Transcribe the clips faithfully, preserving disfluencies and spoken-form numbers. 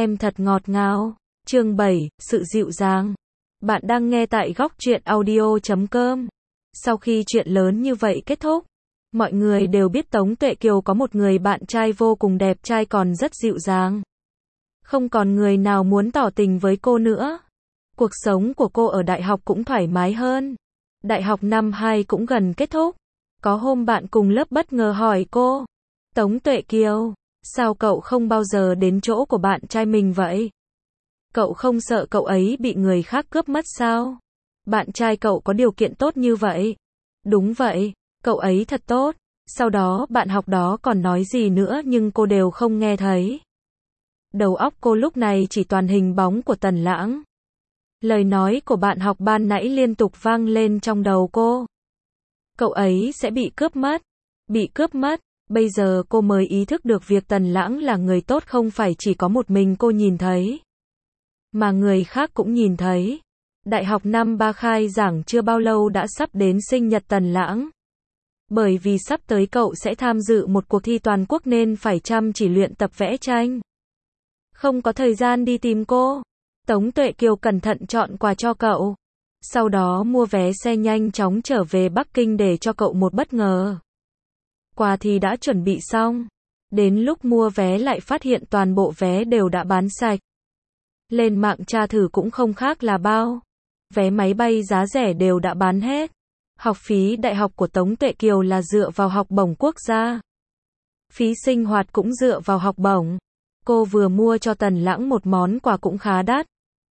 em thật ngọt ngào. Chương bảy, sự dịu dàng. Bạn đang nghe tại góc truyện audio chấm com. Sau khi chuyện lớn như vậy kết thúc, mọi người đều biết Tống Tuệ Kiều có một người bạn trai vô cùng đẹp trai còn rất dịu dàng. Không còn người nào muốn tỏ tình với cô nữa. Cuộc sống của cô ở đại học cũng thoải mái hơn. Đại học năm hai cũng gần kết thúc. Có hôm bạn cùng lớp bất ngờ hỏi cô, Tống Tuệ Kiều, sao cậu không bao giờ đến chỗ của bạn trai mình vậy? Cậu không sợ cậu ấy bị người khác cướp mất sao? Bạn trai cậu có điều kiện tốt như vậy? Đúng vậy, cậu ấy thật tốt. Sau đó bạn học đó còn nói gì nữa nhưng cô đều không nghe thấy. Đầu óc cô lúc này chỉ toàn hình bóng của Tần Lãng. Lời nói của bạn học ban nãy liên tục vang lên trong đầu cô. Cậu ấy sẽ bị cướp mất. Bị cướp mất. Bây giờ cô mới ý thức được việc Tần Lãng là người tốt không phải chỉ có một mình cô nhìn thấy, mà người khác cũng nhìn thấy. Đại học năm ba khai giảng chưa bao lâu đã sắp đến sinh nhật Tần Lãng. Bởi vì sắp tới cậu sẽ tham dự một cuộc thi toàn quốc nên phải chăm chỉ luyện tập vẽ tranh. Không có thời gian đi tìm cô. Tống Tuệ Kiều cẩn thận chọn quà cho cậu. Sau đó mua vé xe nhanh chóng trở về Bắc Kinh để cho cậu một bất ngờ. Quà thì đã chuẩn bị xong. Đến lúc mua vé lại phát hiện toàn bộ vé đều đã bán sạch. Lên mạng tra thử cũng không khác là bao. Vé máy bay giá rẻ đều đã bán hết. Học phí đại học của Tống Tuệ Kiều là dựa vào học bổng quốc gia. Phí sinh hoạt cũng dựa vào học bổng. Cô vừa mua cho Tần Lãng một món quà cũng khá đắt.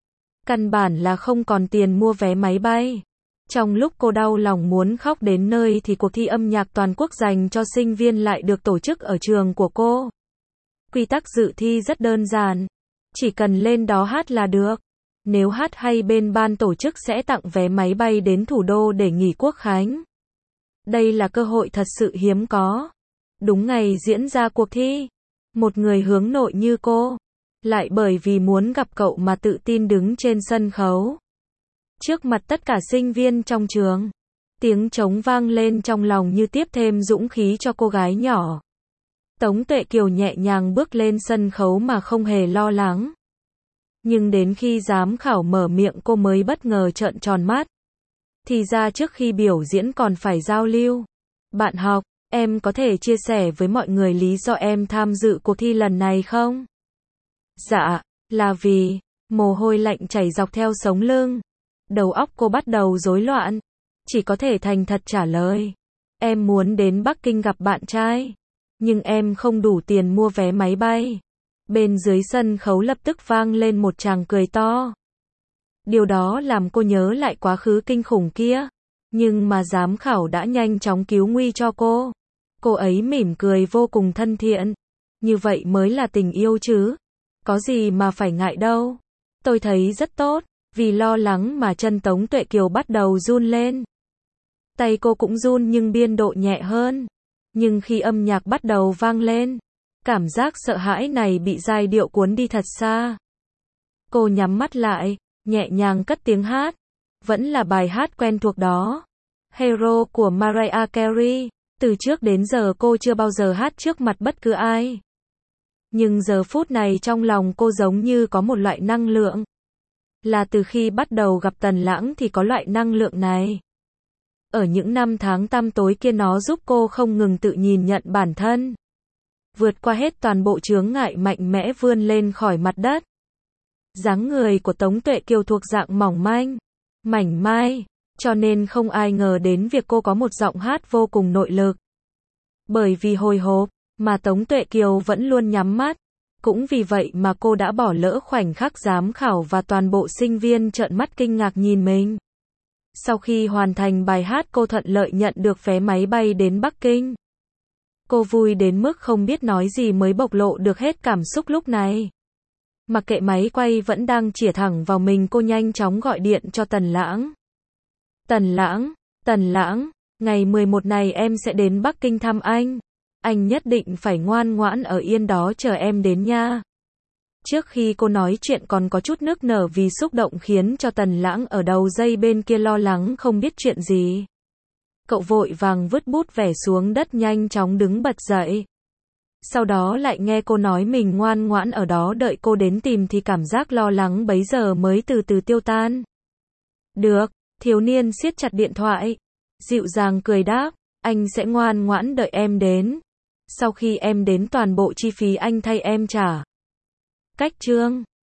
Căn bản là không còn tiền mua vé máy bay. Trong lúc cô đau lòng muốn khóc đến nơi thì cuộc thi âm nhạc toàn quốc dành cho sinh viên lại được tổ chức ở trường của cô. Quy tắc dự thi rất đơn giản. Chỉ cần lên đó hát là được. Nếu hát hay bên ban tổ chức sẽ tặng vé máy bay đến thủ đô để nghỉ quốc khánh. Đây là cơ hội thật sự hiếm có. Đúng ngày diễn ra cuộc thi, một người hướng nội như cô, lại bởi vì muốn gặp cậu mà tự tin đứng trên sân khấu. Trước mặt tất cả sinh viên trong trường, tiếng trống vang lên trong lòng như tiếp thêm dũng khí cho cô gái nhỏ. Tống Tuệ Kiều nhẹ nhàng bước lên sân khấu mà không hề lo lắng. Nhưng đến khi giám khảo mở miệng cô mới bất ngờ trợn tròn mắt. Thì ra trước khi biểu diễn còn phải giao lưu. Bạn học, em có thể chia sẻ với mọi người lý do em tham dự cuộc thi lần này không? Dạ, là vì, mồ hôi lạnh chảy dọc theo sống lưng. Đầu óc cô bắt đầu rối loạn. Chỉ có thể thành thật trả lời. Em muốn đến Bắc Kinh gặp bạn trai. Nhưng em không đủ tiền mua vé máy bay. Bên dưới sân khấu lập tức vang lên một tràng cười to. Điều đó làm cô nhớ lại quá khứ kinh khủng kia. Nhưng mà giám khảo đã nhanh chóng cứu nguy cho cô. Cô ấy mỉm cười vô cùng thân thiện. Như vậy mới là tình yêu chứ. Có gì mà phải ngại đâu. Tôi thấy rất tốt. Vì lo lắng mà chân Tống Tuệ Kiều bắt đầu run lên. Tay cô cũng run nhưng biên độ nhẹ hơn. Nhưng khi âm nhạc bắt đầu vang lên, cảm giác sợ hãi này bị giai điệu cuốn đi thật xa. Cô nhắm mắt lại, nhẹ nhàng cất tiếng hát. Vẫn là bài hát quen thuộc đó. Hero của Mariah Carey. Từ trước đến giờ cô chưa bao giờ hát trước mặt bất cứ ai. Nhưng giờ phút này trong lòng cô giống như có một loại năng lượng. Là từ khi bắt đầu gặp Tần Lãng thì có loại năng lượng này. Ở những năm tháng tăm tối kia nó giúp cô không ngừng tự nhìn nhận bản thân. Vượt qua hết toàn bộ chướng ngại mạnh mẽ vươn lên khỏi mặt đất. Dáng người của Tống Tuệ Kiều thuộc dạng mỏng manh, mảnh mai, cho nên không ai ngờ đến việc cô có một giọng hát vô cùng nội lực. Bởi vì hồi hộp, mà Tống Tuệ Kiều vẫn luôn nhắm mắt. Cũng vì vậy mà cô đã bỏ lỡ khoảnh khắc giám khảo và toàn bộ sinh viên trợn mắt kinh ngạc nhìn mình. Sau khi hoàn thành bài hát cô thuận lợi nhận được vé máy bay đến Bắc Kinh. Cô vui đến mức không biết nói gì mới bộc lộ được hết cảm xúc lúc này. Mặc kệ máy quay vẫn đang chĩa thẳng vào mình cô nhanh chóng gọi điện cho Tần Lãng. Tần Lãng, Tần Lãng, ngày mười một này em sẽ đến Bắc Kinh thăm anh. Anh nhất định phải ngoan ngoãn ở yên đó chờ em đến nha. Trước khi cô nói chuyện còn có chút nức nở vì xúc động khiến cho Tần Lãng ở đầu dây bên kia lo lắng không biết chuyện gì. Cậu vội vàng vứt bút vẽ xuống đất nhanh chóng đứng bật dậy. Sau đó lại nghe cô nói mình ngoan ngoãn ở đó đợi cô đến tìm thì cảm giác lo lắng bấy giờ mới từ từ tiêu tan. Được, thiếu niên siết chặt điện thoại. Dịu dàng cười đáp, anh sẽ ngoan ngoãn đợi em đến. Sau khi em đến toàn bộ chi phí anh thay em trả. Cách chương